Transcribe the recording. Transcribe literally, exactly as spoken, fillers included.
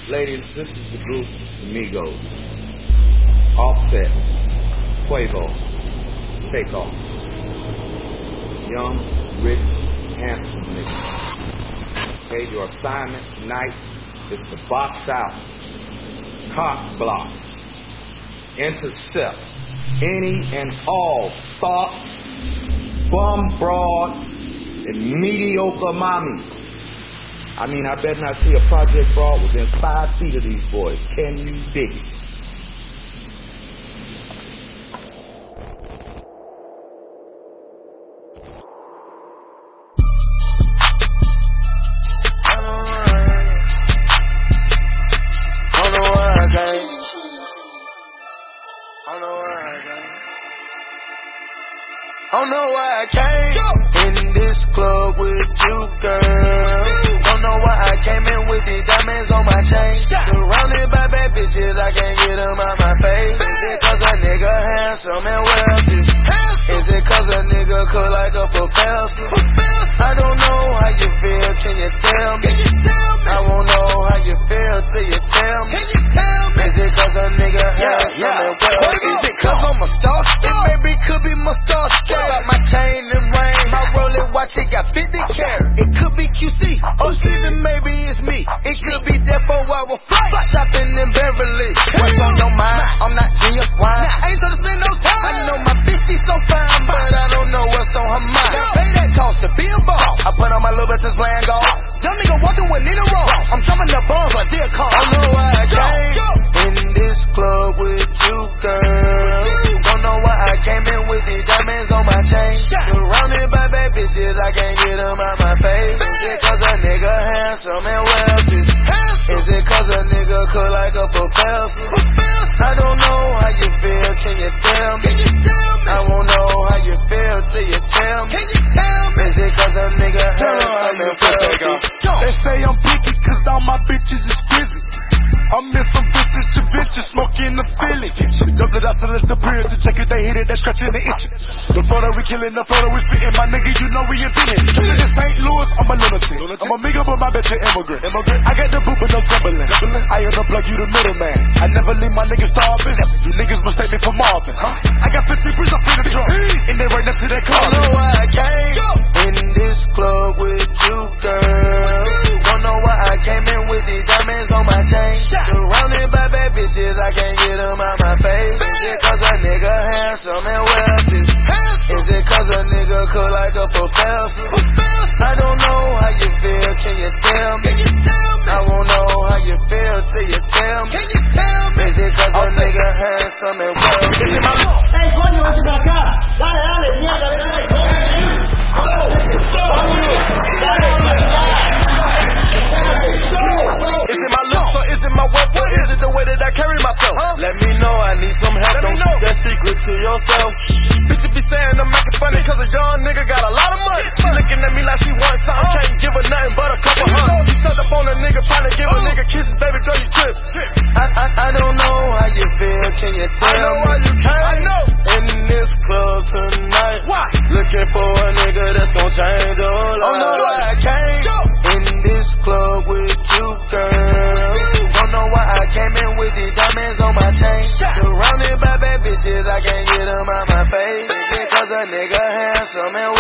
Ladies, this is the group Migos. Offset, Quavo, Takeoff. Young, rich, handsome niggas. Okay, your assignment tonight is to box out, cock block, intercept any and all thoughts, bum broads, and mediocre mommies. I mean, I better not see a project broad within five feet of these boys. Can you dig it? I don't know why I came in this club with you, girl. Don't know why I came in with the diamonds on my chain. Surrounded by bad bitches, I can't get them out my face. Is it cause a nigga handsome and wealthy? Is it cause a nigga cook like a professor? I don't know how you feel, can you tell me? I won't know how you feel till you tell me. Is it cause a nigga handsome and wealthy? Is it cause I'm a star? It maybe could be my star. My chain and ring, my Rolex watch, it got fifty carat. It could be Q C, or even maybe it's me. It could be that four hour flight, shopping in Beverly. What's on your mind? I'm not genuine. I ain't trying to spend no time. I know my bitch, she's so fine, but I don't know what's on her mind. Now pay that cost to be a boss. I put on my little bitches playing golf. Young nigga walking with Nina Ross. I'm dropping the bombs like this car. I know why I came in this club with you, girl. Don't know why I came in with the diamonds on my chain. Surrounded by bad bitches, I can't get them out my face. Is it cause a nigga handsome and wealthy? Is it cause a nigga cook like a professor? I don't know how you feel, can you tell me? I won't know how you feel till you tell me. Is it cause a nigga handsome and wealthy? They say I'm picky cause all my bitches is busy. I'm in some vintage adventure, smoking the Philly. Double it out, so let's the beer to check if they hit it, they scratching the itch. The Florida we killing, the Florida we spitting, my nigga, you know we invented. Coming to Saint Louis, I'm a lunatic. I'm a nigga, but my bitch an immigrant. I got the boot, but no Timberland. I ain't gonna plug you the middleman. I never leave my niggas starving. You niggas mistake me for Marvin. I got fifty bricks up in the trunk, and they right next to that car. I know why I came in this club with you, girl. Don't know why I came in with the diamonds on my chain. Surrounded by bad bitches, I can't get them out my face. Is it cause a nigga handsome and wealthy? Is it cause a nigga cook like a professor? I don't know how you feel, can you tell me? I won't know how you feel till you tell me. Is it cause a nigga handsome and wealthy? Hey, coño, vete para acá. Dale, dale, mierda, vete para acá. Is it my looks or is it my wealth or is it the way that I carry myself? Huh? Let me know, I need some help. Don't keep that secret to yourself. Bitches be saying I'm making funny cause a young nigga got a lot of money. She looking at me like she wants something, can't give her nothing but a couple hugs. She sucked up on a nigga trying to give a nigga kisses, baby girl you trip. I, I, I don't know how you feel, can you tell me? I know why you came. I know. In this club tonight, why? Looking for a nigga that's gon' change your life. I know why I came in this club with you, girl. Don't know why I came in with the diamonds on my chain. Surrounded by bad bitches, I can't get them out my face. Is it cause a nigga handsome and